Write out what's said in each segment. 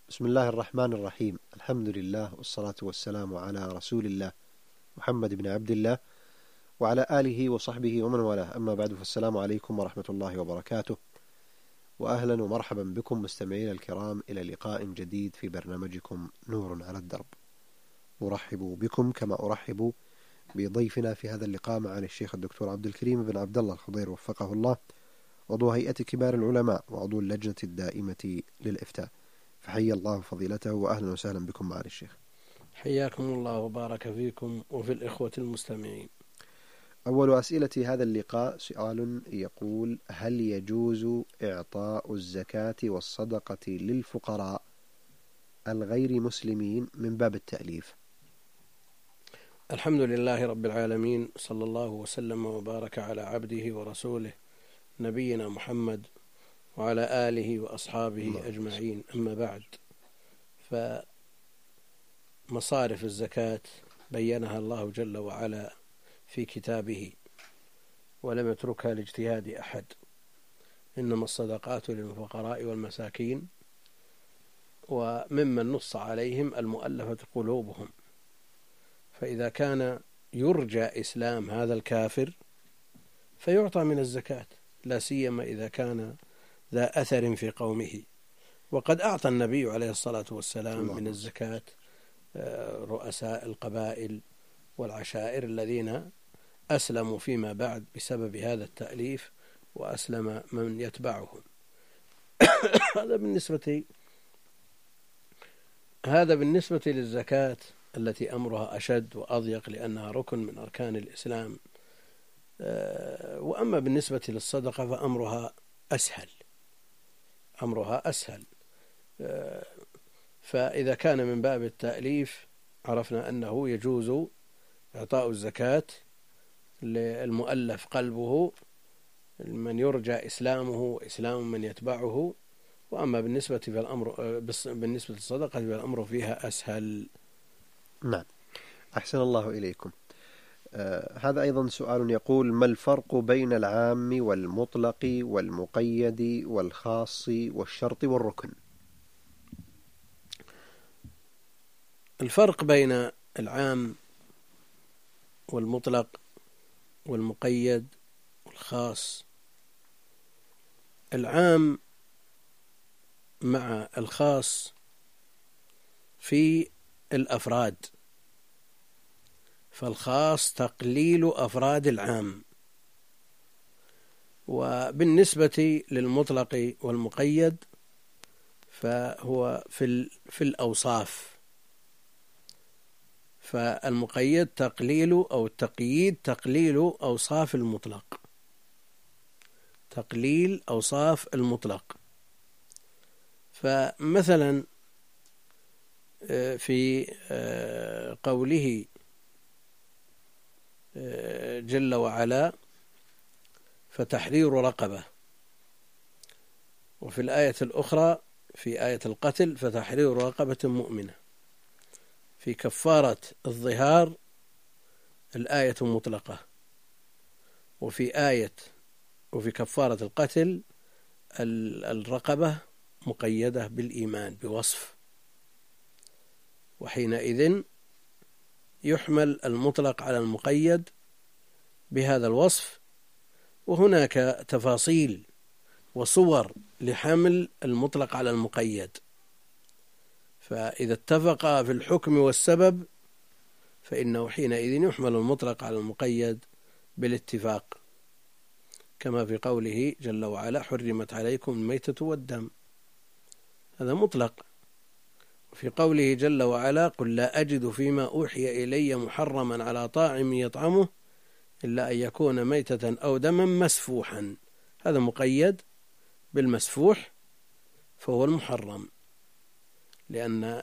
بسم الله الرحمن الرحيم. الحمد لله والصلاة والسلام على رسول الله محمد بن عبد الله وعلى آله وصحبه ومن والاه، أما بعد، فالسلام عليكم ورحمة الله وبركاته، وأهلا ومرحبا بكم مستمعين الكرام إلى لقاء جديد في برنامجكم نور على الدرب. أرحب بكم كما أرحب بضيفنا في هذا اللقاء معالي الشيخ الدكتور عبد الكريم بن عبد الله الخضير وفقه الله، عضو هيئة كبار العلماء وعضو اللجنة الدائمة للإفتاء، فحي الله فضيلته وأهلا وسهلا بكم معالي الشيخ. حياكم الله وبارك فيكم وفي الإخوة المستمعين. أول أسئلة هذا اللقاء سؤال يقول: هل يجوز إعطاء الزكاة والصدقة للفقراء الغير مسلمين من باب التأليف؟ الحمد لله رب العالمين، صلى الله وسلم وبارك على عبده ورسوله نبينا محمد وعلى آله وأصحابه أجمعين، أما بعد، فمصارف الزكاة بينها الله جل وعلا في كتابه ولم يتركها لاجتهاد أحد، إنما الصدقات للفقراء والمساكين وممن نص عليهم المؤلفة قلوبهم، فإذا كان يرجى إسلام هذا الكافر فيعطى من الزكاة، لا سيما إذا كان ذا أثر في قومه. وقد أعطى النبي عليه الصلاة والسلام من الزكاة رؤساء القبائل والعشائر الذين أسلموا فيما بعد بسبب هذا التأليف، وأسلم من يتبعهم. هذا بالنسبة للزكاة التي أمرها أشد وأضيق لأنها ركن من أركان الإسلام. وأما بالنسبة للصدقة فأمرها أسهل. فإذا كان من باب التأليف عرفنا أنه يجوز إعطاء الزكاة للمؤلف قلبه، من يرجى إسلامه وإسلام من يتبعه. وأما بالنسبة للصدقة فالأمر فيها أسهل. نعم، أحسن الله إليكم. هذا أيضا سؤال يقول: ما الفرق بين العام والمطلق والمقيد والخاص والشرط والركن؟ الفرق بين العام والمطلق والمقيد والخاص: العام مع الخاص في الأفراد، فالخاص تقليل أفراد العام. وبالنسبة للمطلق والمقيد فهو في الأوصاف، فالمقيد تقليل أوصاف المطلق، تقليل أوصاف المطلق. فمثلا في قوله جل وعلا: فتحرير رقبة، وفي الآية الأخرى في آية القتل: فتحرير رقبة مؤمنة. في كفارة الظهار الآية مطلقة، وفي كفارة القتل الرقبة مقيدة بالإيمان بوصف، وحينئذ يحمل المطلق على المقيد بهذا الوصف. وهناك تفاصيل وصور لحمل المطلق على المقيد، فإذا اتفق في الحكم والسبب فإنه حينئذ يحمل المطلق على المقيد بالاتفاق، كما في قوله جل وعلا: حرمت عليكم الميتة والدم، هذا مطلق. وفي قوله جل وعلا: قل لا أجد فيما أوحي إلي محرما على طاعم يطعمه إلا أن يكون ميتة أو دما مسفوحا، هذا مقيد بالمسفوح فهو المحرم، لأن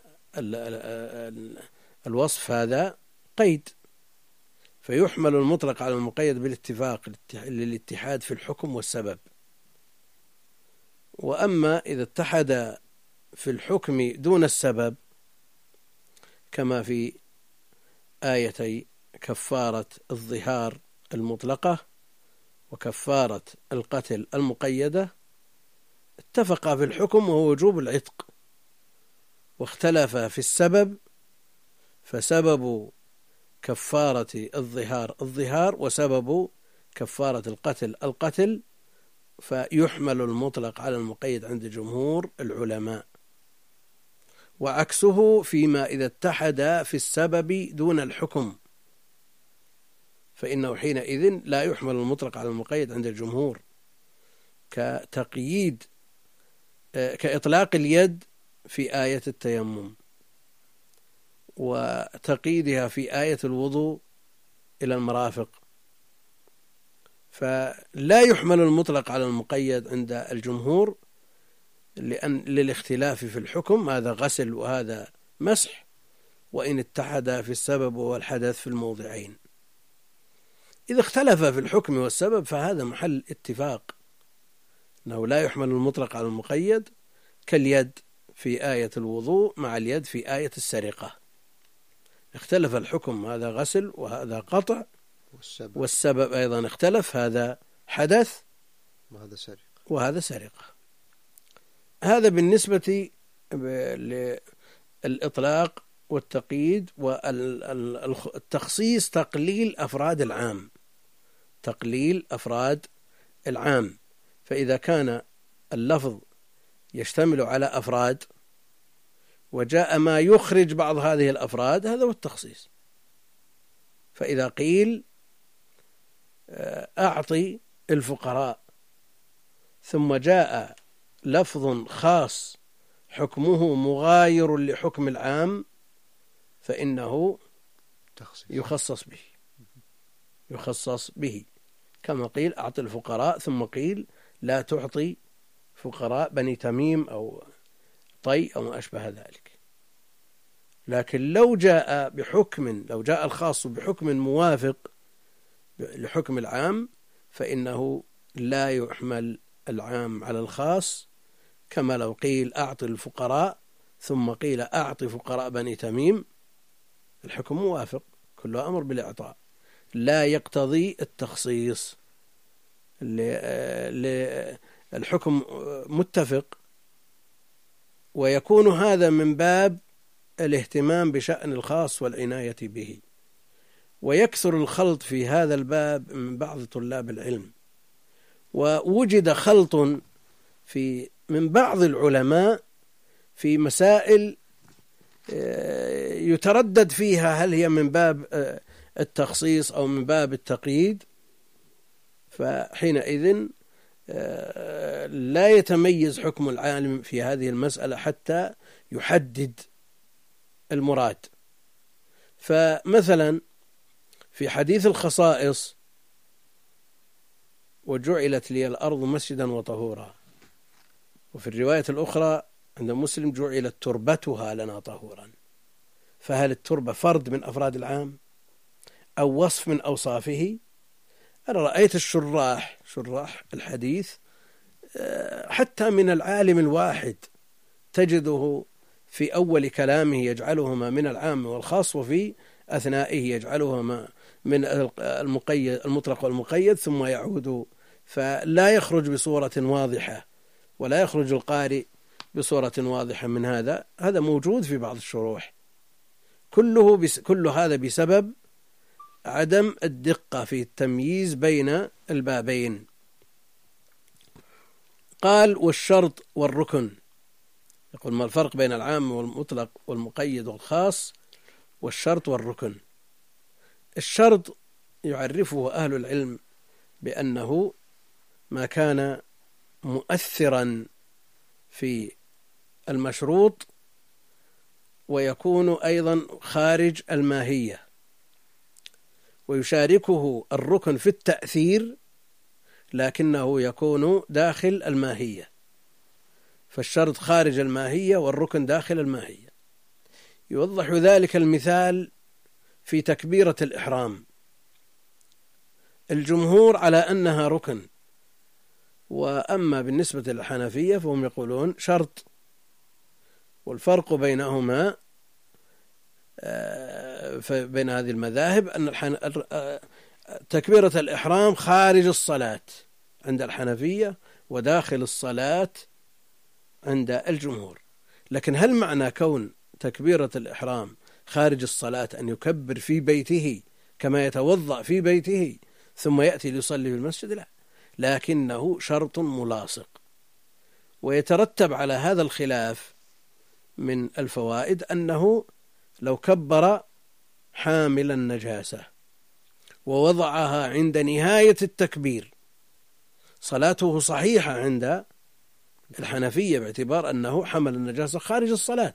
الوصف هذا قيد، فيحمل المطلق على المقيد بالاتفاق للاتحاد في الحكم والسبب. وأما إذا اتحد في الحكم دون السبب، كما في آيتي كفارة الظهار المطلقة وكفارة القتل المقيدة، اتفقا في الحكم وهو وجوب العتق، واختلف في السبب فسبب كفارة الظهار وسبب كفارة القتل فيحمل المطلق على المقيد عند جمهور العلماء، وعكسه فيما إذا اتحد في السبب دون الحكم فإنه حينئذ لا يحمل المطلق على المقيد عند الجمهور، كإطلاق اليد في آية التيمم وتقييدها في آية الوضوء إلى المرافق، فلا يحمل المطلق على المقيد عند الجمهور للاختلاف في الحكم، هذا غسل وهذا مسح، وإن اتحد في السبب والحدث في الموضعين. إذا اختلف في الحكم والسبب فهذا محل اتفاق أنه لا يحمل المطلق على المقيد، كاليد في آية الوضوء مع اليد في آية السرقة، اختلف الحكم، هذا غسل وهذا قطع، والسبب أيضا اختلف، هذا حدث وهذا سرقة. هذا بالنسبة للإطلاق والتقييد والتخصيص، تقليل أفراد العام. فإذا كان اللفظ يشتمل على أفراد وجاء ما يخرج بعض هذه الأفراد، هذا هو التخصيص. فإذا قيل أعطي الفقراء ثم جاء لفظ خاص حكمه مغاير لحكم العام فإنه يخصص به، كما قيل أعطي الفقراء ثم قيل لا تعطي فقراء بني تميم أو طي أو ما أشبه ذلك. لكن لو جاء الخاص بحكم موافق لحكم العام فإنه لا يحمل العام على الخاص، كما لو قيل أعطي الفقراء ثم قيل أعطي فقراء بني تميم، الحكم موافق، كله أمر بالإعطاء، لا يقتضي التخصيص، الحكم متفق. ويكون هذا من باب الاهتمام بشأن الخاص والعناية به. ويكثر الخلط في هذا الباب من بعض طلاب العلم، ووجد خلط من بعض العلماء في مسائل يتردد فيها هل هي من باب التخصيص أو من باب التقييد، فحينئذ لا يتميز حكم العالم في هذه المسألة حتى يحدد المراد. فمثلا في حديث الخصائص وجعلت لي الأرض مسجدا وطهورا، وفي الرواية الأخرى عند مسلم جعلت تربتها لنا طهورا، فهل التربة فرد من أفراد العام أو وصف من أوصافه؟ أنا رأيت شراح الحديث حتى من العالم الواحد تجده في أول كلامه يجعلهما من العام والخاص، وفي أثنائه يجعلهما من المطلق والمقيد، ثم يعود، فلا يخرج بصورة واضحة ولا يخرج القارئ بصورة واضحة من هذا موجود في بعض الشروح. كل هذا بسبب عدم الدقة في التمييز بين البابين. قال والشرط والركن، يقول ما الفرق بين العام والمطلق والمقيد والخاص؟ والشرط والركن. الشرط يعرفه أهل العلم بأنه ما كان مؤثرا في المشروط ويكون أيضا خارج الماهية، ويشاركه الركن في التأثير لكنه يكون داخل الماهية، فالشرط خارج الماهية والركن داخل الماهية. يوضح ذلك المثال في تكبيرة الإحرام، الجمهور على أنها ركن، وأما بالنسبة للحنفية فهم يقولون شرط. والفرق بينهما بين هذه المذاهب أن تكبيرة الإحرام خارج الصلاة عند الحنفية وداخل الصلاة عند الجمهور، لكن هل معنى كون تكبيرة الإحرام خارج الصلاة أن يكبر في بيته كما يتوضأ في بيته ثم يأتي ليصلي في المسجد؟ لا، لكنه شرط ملاصق. ويترتب على هذا الخلاف من الفوائد أنه لو كبر حامل النجاسة ووضعها عند نهاية التكبير صلاته صحيحة عند الحنفية، باعتبار أنه حمل النجاسة خارج الصلاة،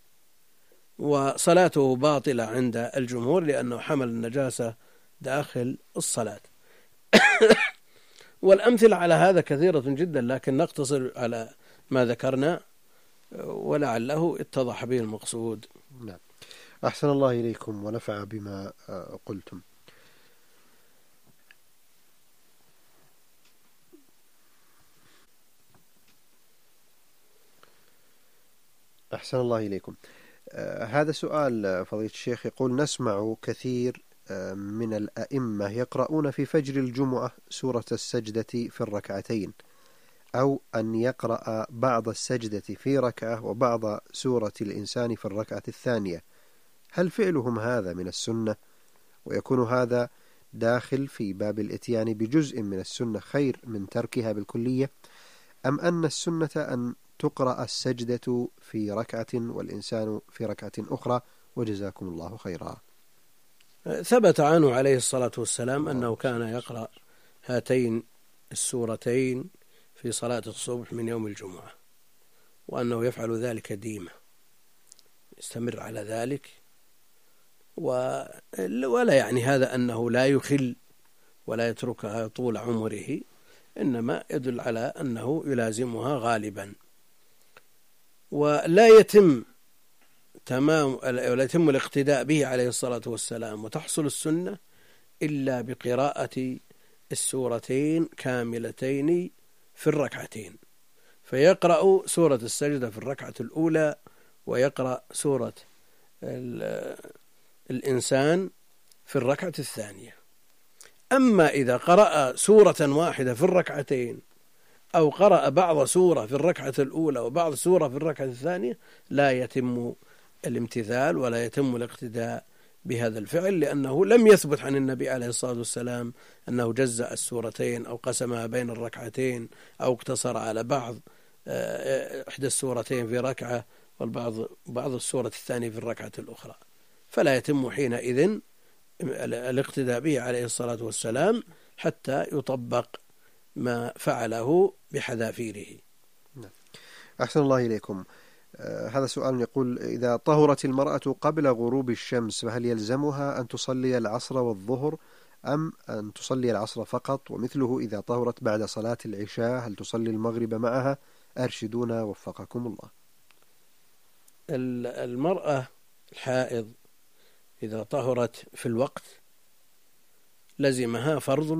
وصلاته باطلة عند الجمهور لأنه حمل النجاسة داخل الصلاة. والأمثلة على هذا كثيرة جدا، لكن نقتصر على ما ذكرنا ولعله اتضح به المقصود. نعم، أحسن الله إليكم ونفع بما قلتم. أحسن الله إليكم. هذا سؤال فضيلة الشيخ يقول: نسمع كثير من الأئمة يقرؤون في فجر الجمعة سورة السجدة في الركعتين، أو أن يقرأ بعض السجدة في ركعة وبعض سورة الإنسان في الركعة الثانية. هل فعلهم هذا من السنة، ويكون هذا داخل في باب الإتيان بجزء من السنة خير من تركها بالكلية، أم أن السنة أن تقرأ السجدة في ركعة والإنسان في ركعة أخرى؟ وجزاكم الله خيرا. ثبت عنه عليه الصلاة والسلام أنه كان يقرأ هاتين السورتين في صلاة الصبح من يوم الجمعة، وأنه يفعل ذلك ديما، يستمر على ذلك، ولا يعني هذا أنه لا يخل ولا يتركها طول عمره، إنما يدل على أنه يلازمها غالبا. ولا يتم الاقتداء به عليه الصلاة والسلام وتحصل السنة إلا بقراءة السورتين كاملتين في الركعتين، فيقرأ سورة السجدة في الركعة الأولى ويقرأ سورة الإنسان في الركعة الثانية. أما إذا قرأ سورة واحدة في الركعتين أو قرأ بعض سورة في الركعة الأولى وبعض سورة في الركعة الثانية لا يتم الامتثال ولا يتم الاقتداء بهذا الفعل، لأنه لم يثبت عن النبي عليه الصلاة والسلام أنه جزأ السورتين أو قسمها بين الركعتين أو اقتصر على إحدى السورتين في ركعة بعض السورة الثانية في الركعة الأخرى، فلا يتم حينئذ الاقتداء به عليه الصلاة والسلام حتى يطبق ما فعله بحذافيره. أحسن الله إليكم. هذا سؤال يقول: إذا طهرت المرأة قبل غروب الشمس فهل يلزمها أن تصلي العصر والظهر، أم أن تصلي العصر فقط؟ ومثله إذا طهرت بعد صلاة العشاء هل تصلي المغرب معها؟ أرشدونا وفقكم الله. المرأة الحائض إذا طهرت في الوقت لزمها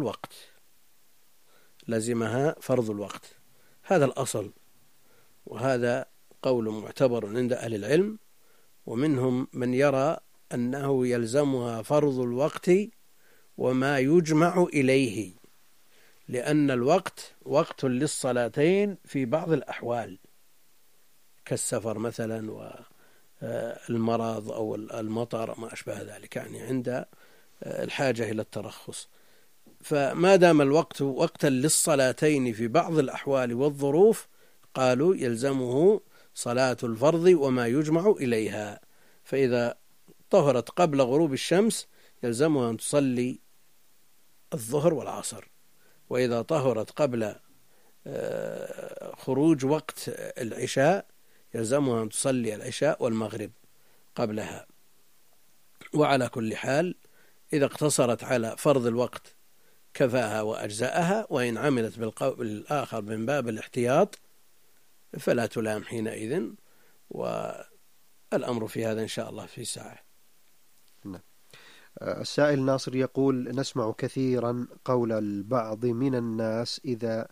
فرض الوقت، هذا الأصل، وهذا قول معتبر عند أهل العلم، ومنهم من يرى أنه يلزمها فرض الوقت وما يجمع إليه، لأن الوقت وقت للصلاتين في بعض الأحوال كالسفر مثلا والمرض أو المطر ما أشبه ذلك، يعني عند الحاجة إلى الترخص. فما دام الوقت وقتا للصلاتين في بعض الأحوال والظروف قالوا يلزمه صلاة الفرض وما يجمع إليها، فإذا طهرت قبل غروب الشمس يلزمها أن تصلي الظهر والعصر، وإذا طهرت قبل خروج وقت العشاء يلزمها أن تصلي العشاء والمغرب قبلها. وعلى كل حال إذا اقتصرت على فرض الوقت كفاها وأجزاءها، وإن عملت بالقول الآخر من باب الاحتياط فلا تلام حينئذ، والأمر في هذا إن شاء الله في ساعة. السائل ناصر يقول: نسمع كثيرا قول البعض من الناس إذا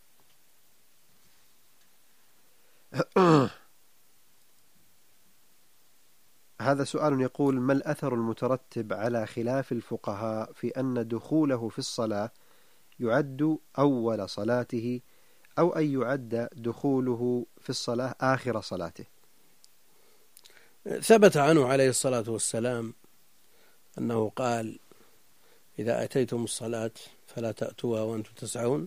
هذا سؤال يقول: ما الأثر المترتب على خلاف الفقهاء في أن دخوله في الصلاة يعد أول صلاته، أو أن يعد دخوله في الصلاة آخر صلاته؟ ثبت عنه عليه الصلاة والسلام أنه قال: إذا أتيتم الصلاة فلا تأتوها وأنتم تسعون،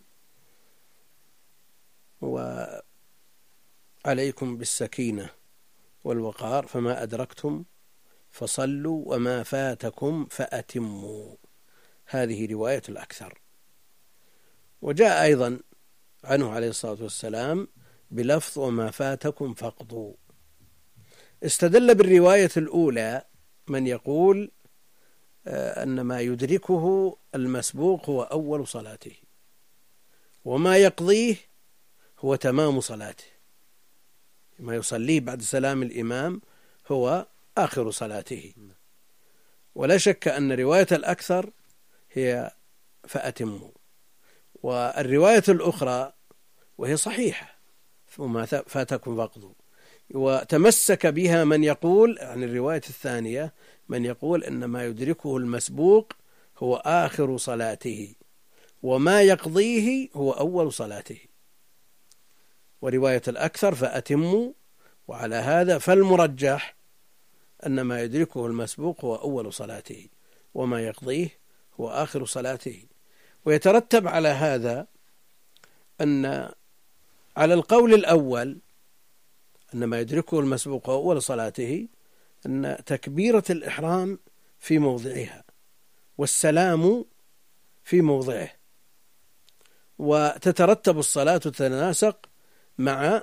وعليكم بالسكينة والوقار، فما أدركتم فصلوا وما فاتكم فأتموا. هذه رواية الأكثر. وجاء أيضا عنه عليه الصلاة والسلام بلفظ: وما فاتكم فاقضوا. استدل بالرواية الأولى من يقول أن ما يدركه المسبوق هو أول صلاته، وما يقضيه هو تمام صلاته، ما يصليه بعد سلام الإمام هو آخر صلاته. ولا شك أن رواية الأكثر هي فأتموا. والرواية الأخرى وهي صحيحة: وما فاتكم فاقضوا، وتمسك بها من يقول عن الرواية الثانية من يقول أن ما يدركه المسبوق هو آخر صلاته، وما يقضيه هو أول صلاته. ورواية الأكثر فأتموا. وعلى هذا فالمرجح أن ما يدركه المسبوق هو أول صلاته، وما يقضيه هو آخر صلاته. ويترتب على هذا أن على القول الأول أن ما يدركه المسبوق هو أول صلاته، أن تكبيرة الإحرام في موضعها والسلام في موضعه، وتترتب الصلاة تتناسق مع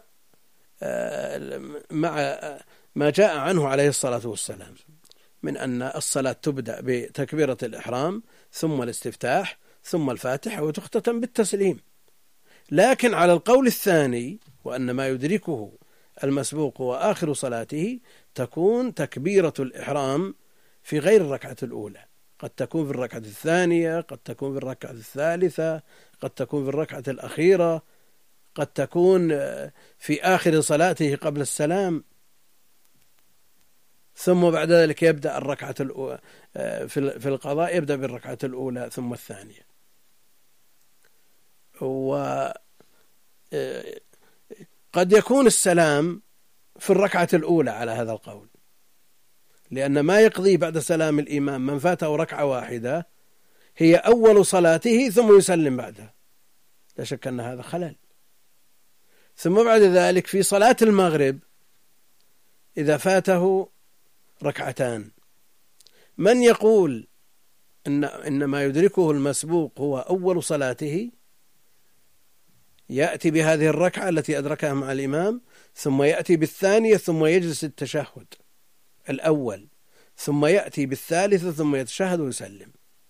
ما جاء عنه عليه الصلاة والسلام من أن الصلاة تبدأ بتكبيرة الإحرام ثم الاستفتاح ثم الفاتحة وتختتم بالتسليم. لكن على القول الثاني وأن ما يدركه المسبوق هو آخر صلاته، تكون تكبيرة الإحرام في غير الركعة الأولى، قد تكون في الركعة الثانية، قد تكون في الركعة الثالثة، قد تكون في الركعة الأخيرة، قد تكون في آخر صلاته قبل السلام، ثم بعد ذلك يبدأ الركعة في القضاء يبدأ بالركعة الأولى ثم الثانية. وقد يكون السلام في الركعة الأولى على هذا القول، لأن ما يقضي بعد سلام الإمام من فاته ركعة واحدة هي أول صلاته ثم يسلم بعدها، لا شك أن هذا خلل. ثم بعد ذلك في صلاة المغرب إذا فاته ركعتان، من يقول إن ما يدركه المسبوق هو أول صلاته يأتي بهذه الركعة التي أدركها مع الإمام، ثم يأتي بالثانية ثم يجلس التشهد الأول، ثم يأتي بالثالثة ثم يتشهد ويسلم.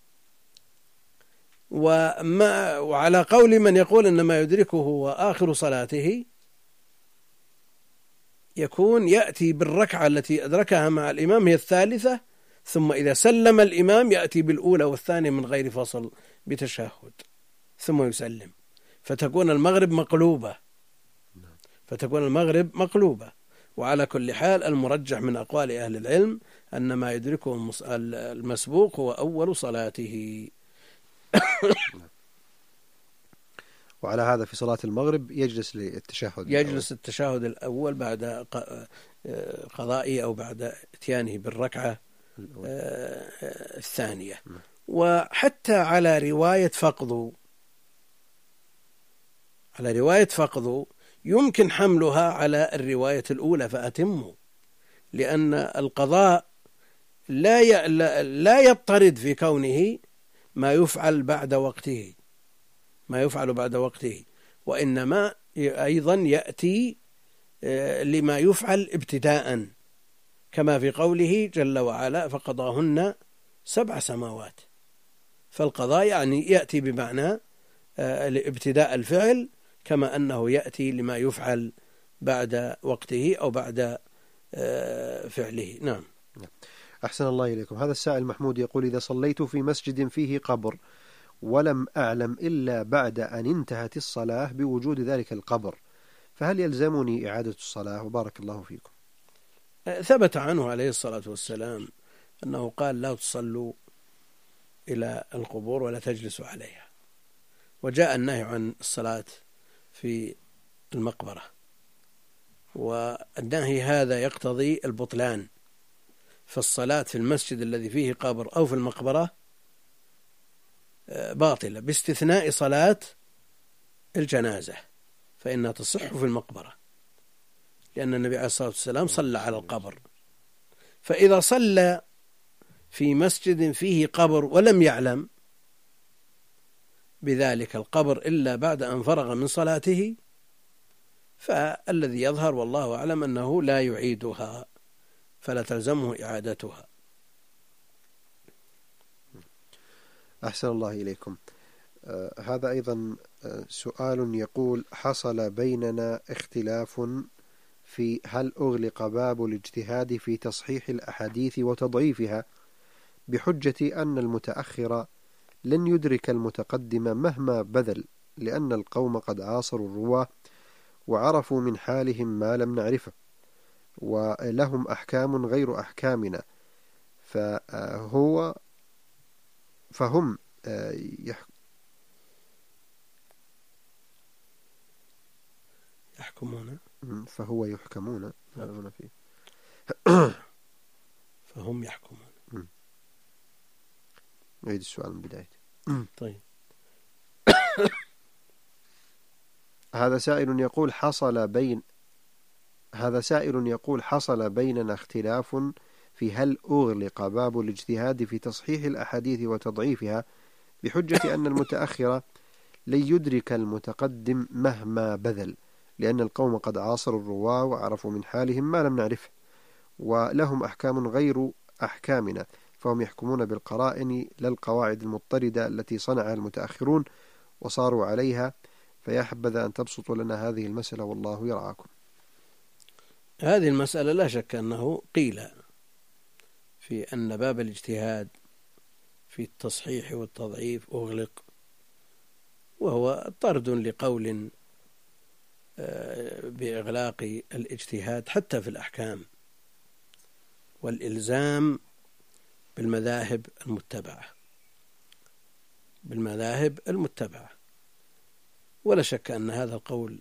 وعلى قول من يقول أن ما يدركه هو آخر صلاته يكون يأتي بالركعة التي أدركها مع الإمام هي الثالثة، ثم إذا سلم الإمام يأتي بالأولى والثانية من غير فصل بتشهد ثم يسلم، فتكون المغرب مقلوبة. وعلى كل حال المرجح من أقوال أهل العلم أن ما يدركه المسبوق هو أول صلاته. وعلى هذا في صلاة المغرب يجلس للتشهد، التشهد الأول بعد قضائه أو بعد اتيانه بالركعة الثانية. وحتى على رواية فقد يمكن حملها على الرواية الأولى فأتموا، لأن القضاء لا يضطرد في كونه ما يفعل بعد وقته، وإنما أيضا يأتي لما يفعل ابتداء، كما في قوله جل وعلا: فقضاهن 7 سماوات. فالقضاء يعني يأتي بمعنى ابتداء الفعل، كما أنه يأتي لما يفعل بعد وقته أو بعد فعله. نعم. أحسن الله إليكم. هذا السائل محمود يقول: إذا صليت في مسجد فيه قبر ولم أعلم إلا بعد أن انتهت الصلاة بوجود ذلك القبر، فهل يلزمني إعادة الصلاة؟ وبارك الله فيكم. ثبت عنه عليه الصلاة والسلام أنه قال: لا تصلوا إلى القبور ولا تجلسوا عليها. وجاء النهي عن الصلاة في المقبرة، والنهي هذا يقتضي البطلان، فالصلاة في المسجد الذي فيه قبر أو في المقبرة باطلة باستثناء صلاة الجنازة، فإنها تصح في المقبرة، لأن النبي عليه الصلاة والسلام صلى على القبر. فإذا صلى في مسجد فيه قبر ولم يعلم بذلك القبر إلا بعد أن فرغ من صلاته، فالذي يظهر والله أعلم أنه لا يعيدها، فلا تلزمه إعادتها. أحسن الله إليكم. هذا أيضا سؤال يقول: حصل بيننا اختلاف في هل أغلق باب الاجتهاد في تصحيح الأحاديث وتضعيفها بحجة أن المتأخر لن يدرك المتقدم مهما بذل، لأن القوم قد عاصروا الرواة وعرفوا من حالهم ما لم نعرفه، ولهم أحكام غير أحكامنا، فهم يحكمون فهو يحكمون فيه فهم يحكمون. نعيد السؤال من بداية. طيب. هذا سائل يقول: حصل بيننا اختلاف في هل أغلق باب الاجتهاد في تصحيح الأحاديث وتضعيفها بحجة أن المتأخر لن يدرك المتقدم مهما بذل، لأن القوم قد عاصروا الرواة وعرفوا من حالهم ما لم نعرفه، ولهم أحكام غير أحكامنا، فهم يحكمون بالقرائن لا القواعد المضطردة التي صنعها المتأخرون وصاروا عليها، فيا حبذا أن تبسطوا لنا هذه المسألة والله يرعاكم. هذه المسألة لا شك أنه قيل في أن باب الاجتهاد في التصحيح والتضعيف أغلق، وهو طرد لقول بإغلاق الاجتهاد حتى في الأحكام، والإلزام بالمذاهب المتبعة، ولا شك أن هذا القول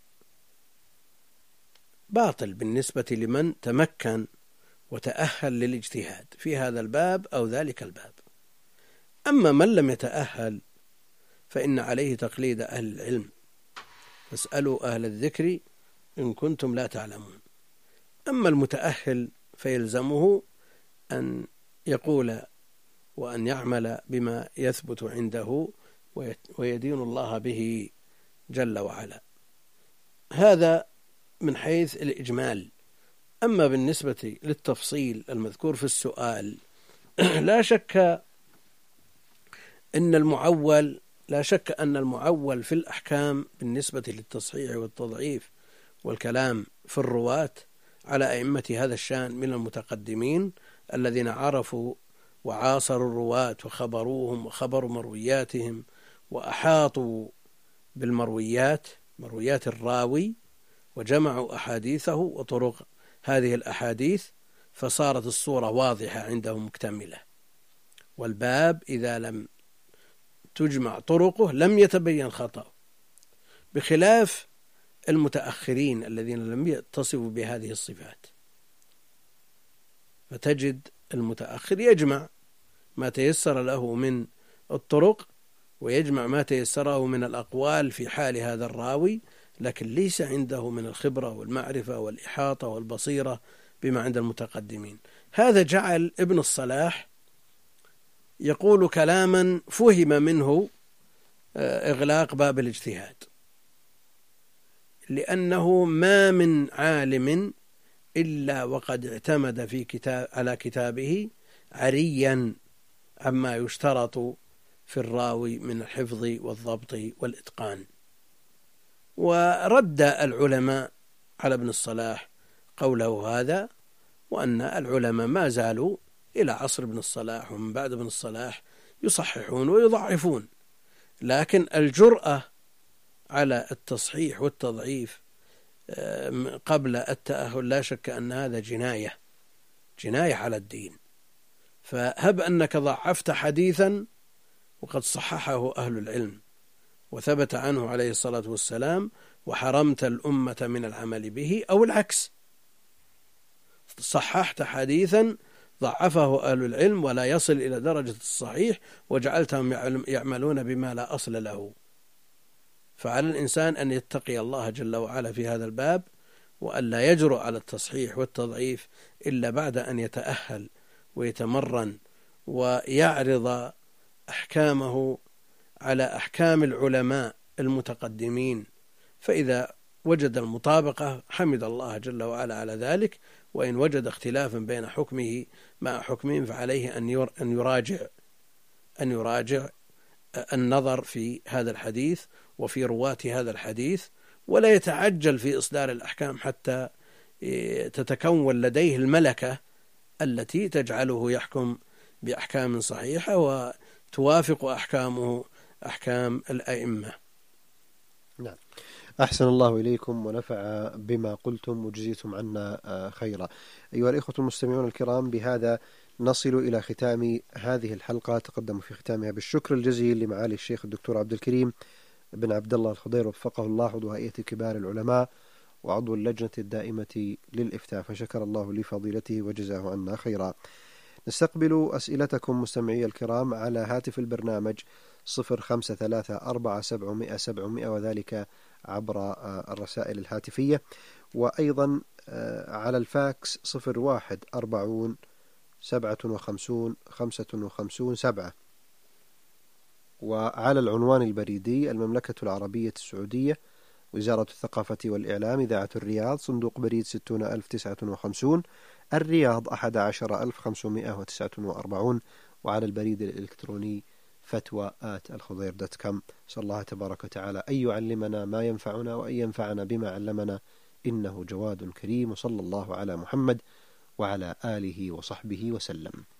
باطل بالنسبة لمن تمكن وتأهل للاجتهاد في هذا الباب أو ذلك الباب. أما من لم يتأهل فإن عليه تقليد أهل العلم، فاسألوا أهل الذكر إن كنتم لا تعلمون. أما المتأهل فيلزمه أن يقول وأن يعمل بما يثبت عنده ويدين الله به جل وعلا. هذا من حيث الإجمال. أما بالنسبة للتفصيل المذكور في السؤال لا شك أن المعول في الأحكام بالنسبة للتصحيح والتضعيف والكلام في الرواة على أئمة هذا الشأن من المتقدمين الذين عرفوا وعاصروا الرواة وخبروهم وخبروا مروياتهم وأحاطوا بالمرويات، مرويات الراوي، وجمعوا أحاديثه وطرق هذه الأحاديث، فصارت الصورة واضحة عندهم مكتملة. والباب إذا لم تجمع طرقه لم يتبين خطأ، بخلاف المتأخرين الذين لم يتصفوا بهذه الصفات. فتجد المتأخر يجمع ما تيسر له من الطرق ويجمع ما تيسره من الأقوال في حال هذا الراوي، لكن ليس عنده من الخبرة والمعرفة والإحاطة والبصيرة بما عند المتقدمين. هذا جعل ابن الصلاح يقول كلاما فهم منه إغلاق باب الاجتهاد، لأنه ما من عالم إلا وقد اعتمد على كتابه عريا عما يشترط في الراوي من الحفظ والضبط والإتقان. ورد العلماء على ابن الصلاح قوله هذا، وأن العلماء ما زالوا إلى عصر ابن الصلاح ومن بعد ابن الصلاح يصححون ويضعفون، لكن الجرأة على التصحيح والتضعيف قبل التأهل لا شك أن هذا جناية على الدين. فهب أنك ضعفت حديثا وقد صححه أهل العلم وثبت عنه عليه الصلاة والسلام، وحرمت الأمة من العمل به، أو العكس، صححت حديثا ضعفه أهل العلم ولا يصل إلى درجة الصحيح وجعلتهم يعملون بما لا أصل له. فعلى الإنسان أن يتقي الله جل وعلا في هذا الباب، وأن لا يجرؤ على التصحيح والتضعيف إلا بعد أن يتأهل ويتمرن ويعرض أحكامه على أحكام العلماء المتقدمين، فإذا وجد المطابقة حمد الله جل وعلا على ذلك، وإن وجد اختلافا بين حكمه مع حكمهم فعليه أن يراجع النظر في هذا الحديث وفي رواة هذا الحديث، ولا يتعجل في إصدار الأحكام حتى تتكون لديه الملكة التي تجعله يحكم بأحكام صحيحة وتوافق أحكامه أحكام الأئمة. نعم، أحسن الله إليكم ونفع بما قلتم وجزيتم عنا خيرا. أيها الإخوة المستمعون الكرام، بهذا نصل إلى ختام هذه الحلقة. تقدم في ختامها بالشكر الجزيل لمعالي الشيخ الدكتور عبد الكريم بن عبد الله الخضير وفقه الله، عضو هيئة كبار العلماء وعضو اللجنة الدائمة للإفتاء، فشكر الله لفضيلته وجزاه عنا خيرا. نستقبل أسئلتكم مستمعي الكرام على هاتف البرنامج 05347700 وذلك عبر الرسائل الهاتفية، وأيضا على الفاكس 014057555557، وعلى العنوان البريدي المملكة العربية السعودية، وزارة الثقافة والإعلام، إذاعة الرياض، صندوق بريد 60059 الرياض 11549، وعلى البريد الإلكتروني فتوى@الخضير.com. صلى الله تبارك وتعالى أن يعلمنا ما ينفعنا وأن ينفعنا بما علمنا، إنه جواد كريم. وصلى الله على محمد وعلى آله وصحبه وسلم.